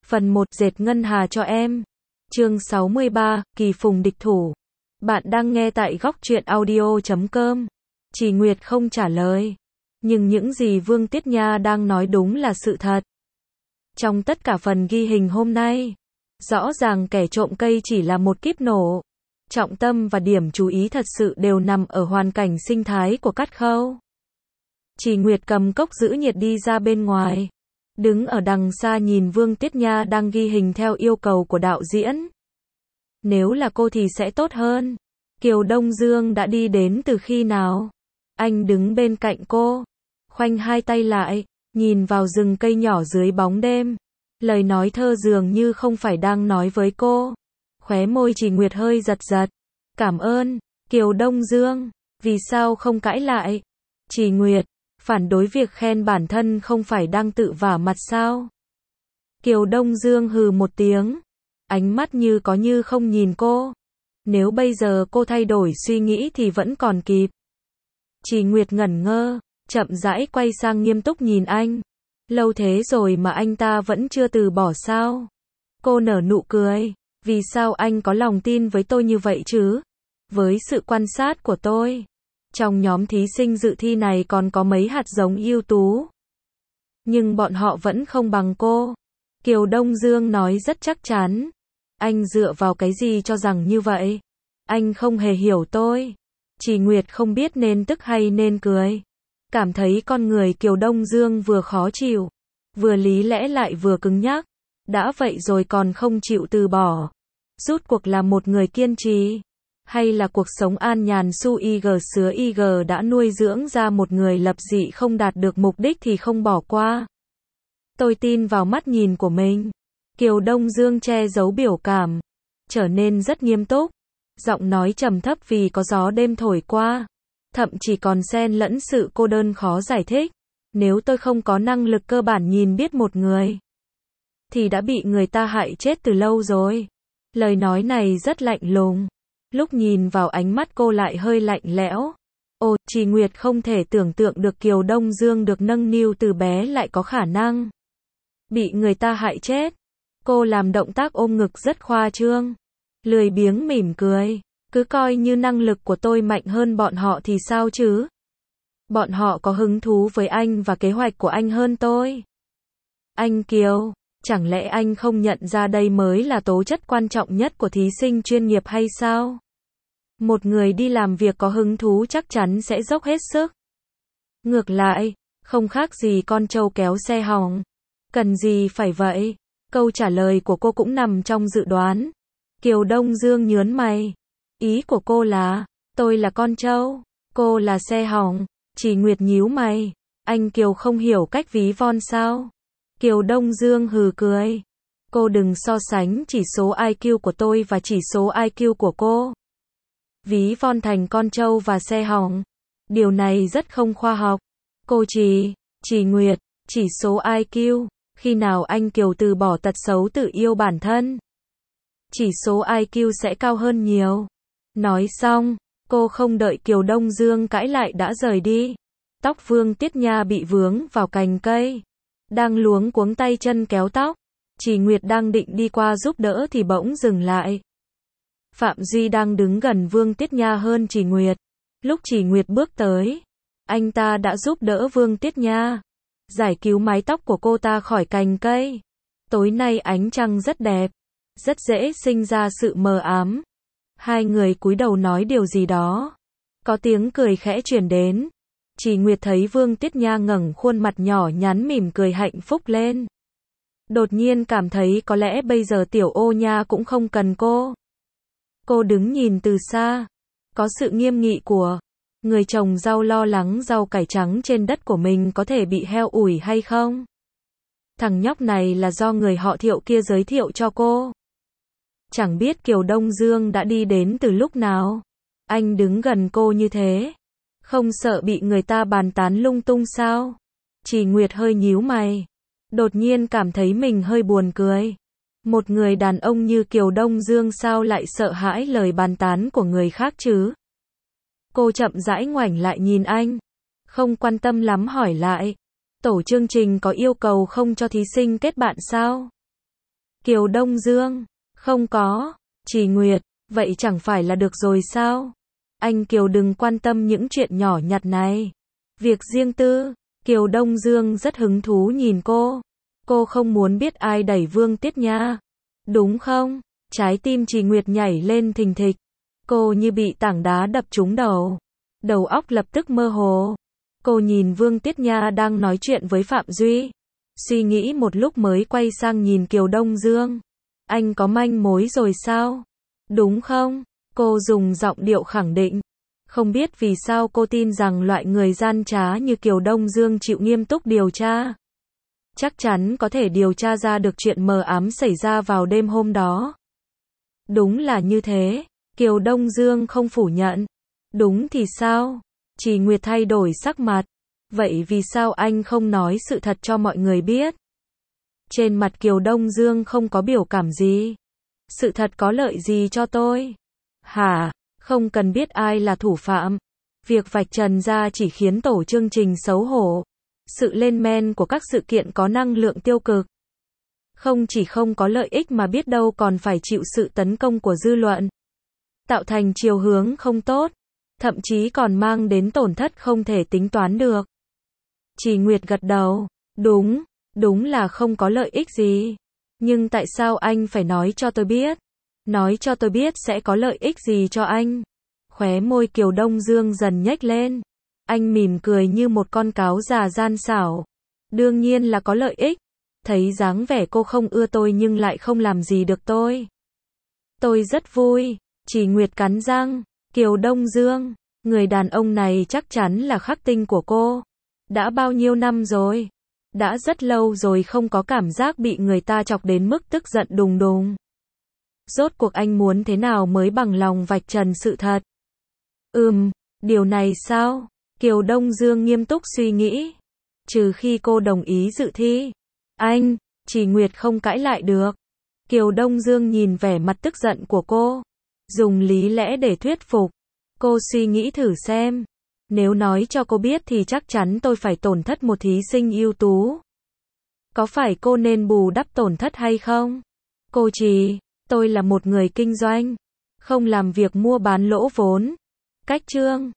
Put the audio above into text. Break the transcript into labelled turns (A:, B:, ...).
A: Phần 1 dệt ngân hà cho em. Chương 63, kỳ phùng địch thủ. Bạn đang nghe tại góc truyện audio.com. Chỉ Nguyệt không trả lời. Nhưng những gì Vương Tiết Nha đang nói đúng là sự thật. Trong tất cả phần ghi hình hôm nay, rõ ràng kẻ trộm cây chỉ là một kíp nổ. Trọng tâm và điểm chú ý thật sự đều nằm ở hoàn cảnh sinh thái của Cát Khâu. Chỉ Nguyệt cầm cốc giữ nhiệt đi ra bên ngoài. Đứng ở đằng xa nhìn Vương Tiết Nha đang ghi hình theo yêu cầu của đạo diễn. Nếu là cô thì sẽ tốt hơn. Kiều Đông Dương đã đi đến từ khi nào? Anh đứng bên cạnh cô, khoanh hai tay lại, nhìn vào rừng cây nhỏ dưới bóng đêm. Lời nói thơ dường như không phải đang nói với cô. Khóe môi Chỉ Nguyệt hơi giật giật. Cảm ơn, Kiều Đông Dương. Vì sao không cãi lại? Chỉ Nguyệt, phản đối việc khen bản thân không phải đang tự vả mặt sao? Kiều Đông Dương hừ một tiếng, ánh mắt như có như không nhìn cô. Nếu bây giờ cô thay đổi suy nghĩ thì vẫn còn kịp. Chỉ Nguyệt ngẩn ngơ, chậm rãi quay sang nghiêm túc nhìn anh. Lâu thế rồi mà anh ta vẫn chưa từ bỏ sao? Cô nở nụ cười. Vì sao anh có lòng tin với tôi như vậy chứ? Với sự quan sát của tôi, trong nhóm thí sinh dự thi này còn có mấy hạt giống ưu tú. Nhưng bọn họ vẫn không bằng cô. Kiều Đông Dương nói rất chắc chắn. Anh dựa vào cái gì cho rằng như vậy? Anh không hề hiểu tôi. Chỉ Nguyệt không biết nên tức hay nên cười. Cảm thấy con người Kiều Đông Dương vừa khó chịu, vừa lý lẽ lại vừa cứng nhắc. Đã vậy rồi còn không chịu từ bỏ. Rút cuộc là một người kiên trì, hay là cuộc sống an nhàn su ig sứa ig đã nuôi dưỡng ra một người lập dị không đạt được mục đích thì không bỏ qua. Tôi tin vào mắt nhìn của mình. Kiều Đông Dương che giấu biểu cảm, trở nên rất nghiêm túc. Giọng nói trầm thấp vì có gió đêm thổi qua. Thậm chỉ còn xen lẫn sự cô đơn khó giải thích. Nếu tôi không có năng lực cơ bản nhìn biết một người, thì đã bị người ta hại chết từ lâu rồi. Lời nói này rất lạnh lùng. Lúc nhìn vào ánh mắt cô lại hơi lạnh lẽo. Ồ, Chỉ Nguyệt không thể tưởng tượng được Kiều Đông Dương được nâng niu từ bé lại có khả năng bị người ta hại chết. Cô làm động tác ôm ngực rất khoa trương, lười biếng mỉm cười. Cứ coi như năng lực của tôi mạnh hơn bọn họ thì sao chứ? Bọn họ có hứng thú với anh và kế hoạch của anh hơn tôi. Anh Kiều, chẳng lẽ anh không nhận ra đây mới là tố chất quan trọng nhất của thí sinh chuyên nghiệp hay sao? Một người đi làm việc có hứng thú chắc chắn sẽ dốc hết sức. Ngược lại, không khác gì con trâu kéo xe hỏng. Cần gì phải vậy? Câu trả lời của cô cũng nằm trong dự đoán. Kiều Đông Dương nhớn mày. Ý của cô là, tôi là con trâu, cô là xe hỏng. Chỉ Nguyệt nhíu mày. Anh Kiều không hiểu cách ví von sao? Kiều Đông Dương hừ cười. Cô đừng so sánh chỉ số IQ của tôi và chỉ số IQ của cô. Ví von thành con trâu và xe hỏng. Điều này rất không khoa học. Cô Chỉ Nguyệt, chỉ số IQ. Khi nào anh Kiều từ bỏ tật xấu tự yêu bản thân, chỉ số IQ sẽ cao hơn nhiều. Nói xong, cô không đợi Kiều Đông Dương cãi lại đã rời đi. Tóc Vương Tiết Nha bị vướng vào cành cây, đang luống cuống tay chân kéo tóc. Chỉ Nguyệt đang định đi qua giúp đỡ thì bỗng dừng lại. Phạm Duy đang đứng gần Vương Tiết Nha hơn Chỉ Nguyệt. Lúc Chỉ Nguyệt bước tới, anh ta đã giúp đỡ Vương Tiết Nha giải cứu mái tóc của cô ta khỏi cành cây. Tối nay ánh trăng rất đẹp, rất dễ sinh ra sự mờ ám. Hai người cúi đầu nói điều gì đó. Có tiếng cười khẽ truyền đến. Chỉ Nguyệt thấy Vương Tiết Nha ngẩng khuôn mặt nhỏ nhắn mỉm cười hạnh phúc lên. Đột nhiên cảm thấy có lẽ bây giờ Tiểu Ô Nha cũng không cần cô. Cô đứng nhìn từ xa, có sự nghiêm nghị của người trồng rau lo lắng rau cải trắng trên đất của mình có thể bị heo ủi hay không. Thằng nhóc này là do người họ Thiệu kia giới thiệu cho cô. Chẳng biết Kiều Đông Dương đã đi đến từ lúc nào. Anh đứng gần cô như thế, không sợ bị người ta bàn tán lung tung sao? Chỉ Nguyệt hơi nhíu mày, đột nhiên cảm thấy mình hơi buồn cười. Một người đàn ông như Kiều Đông Dương sao lại sợ hãi lời bàn tán của người khác chứ? Cô chậm rãi ngoảnh lại nhìn anh, không quan tâm lắm hỏi lại. Tổ chương trình có yêu cầu không cho thí sinh kết bạn sao? Kiều Đông Dương. Không có. Trì Nguyệt. Vậy chẳng phải là được rồi sao? Anh Kiều đừng quan tâm những chuyện nhỏ nhặt này. Việc riêng tư. Kiều Đông Dương rất hứng thú nhìn cô. Cô không muốn biết ai đẩy Vương Tiết Nha. Đúng không? Trái tim Trì Nguyệt nhảy lên thình thịch. Cô như bị tảng đá đập trúng đầu. Đầu óc lập tức mơ hồ. Cô nhìn Vương Tiết Nha đang nói chuyện với Phạm Duy. Suy nghĩ một lúc mới quay sang nhìn Kiều Đông Dương. Anh có manh mối rồi sao? Đúng không? Cô dùng giọng điệu khẳng định. Không biết vì sao cô tin rằng loại người gian trá như Kiều Đông Dương chịu nghiêm túc điều tra. Chắc chắn có thể điều tra ra được chuyện mờ ám xảy ra vào đêm hôm đó. Đúng là như thế. Kiều Đông Dương không phủ nhận. Đúng thì sao? Trì Nguyệt thay đổi sắc mặt. Vậy vì sao anh không nói sự thật cho mọi người biết? Trên mặt Kiều Đông Dương không có biểu cảm gì. Sự thật có lợi gì cho tôi? Hả? Không cần biết ai là thủ phạm. Việc vạch trần ra chỉ khiến tổ chương trình xấu hổ. Sự lên men của các sự kiện có năng lượng tiêu cực. Không chỉ không có lợi ích mà biết đâu còn phải chịu sự tấn công của dư luận. Tạo thành chiều hướng không tốt. Thậm chí còn mang đến tổn thất không thể tính toán được. Trì Nguyệt gật đầu. Đúng, đúng là không có lợi ích gì. Nhưng tại sao anh phải nói cho tôi biết? Nói cho tôi biết sẽ có lợi ích gì cho anh? Khóe môi Kiều Đông Dương dần nhếch lên. Anh mỉm cười như một con cáo già gian xảo. Đương nhiên là có lợi ích. Thấy dáng vẻ cô không ưa tôi nhưng lại không làm gì được tôi. Tôi rất vui. Trì Nguyệt cắn răng. Kiều Đông Dương, người đàn ông này chắc chắn là khắc tinh của cô. Đã bao nhiêu năm rồi? Đã rất lâu rồi không có cảm giác bị người ta chọc đến mức tức giận đùng đùng. Rốt cuộc anh muốn thế nào mới bằng lòng vạch trần sự thật? Điều này sao? Kiều Đông Dương nghiêm túc suy nghĩ. Trừ khi cô đồng ý dự thi. Anh, Trì Nguyệt không cãi lại được. Kiều Đông Dương nhìn vẻ mặt tức giận của cô. Dùng lý lẽ để thuyết phục. Cô suy nghĩ thử xem. Nếu nói cho cô biết thì chắc chắn tôi phải tổn thất một thí sinh ưu tú. Có phải cô nên bù đắp tổn thất hay không? Cô Trì, tôi là một người kinh doanh. Không làm việc mua bán lỗ vốn. Cách chương.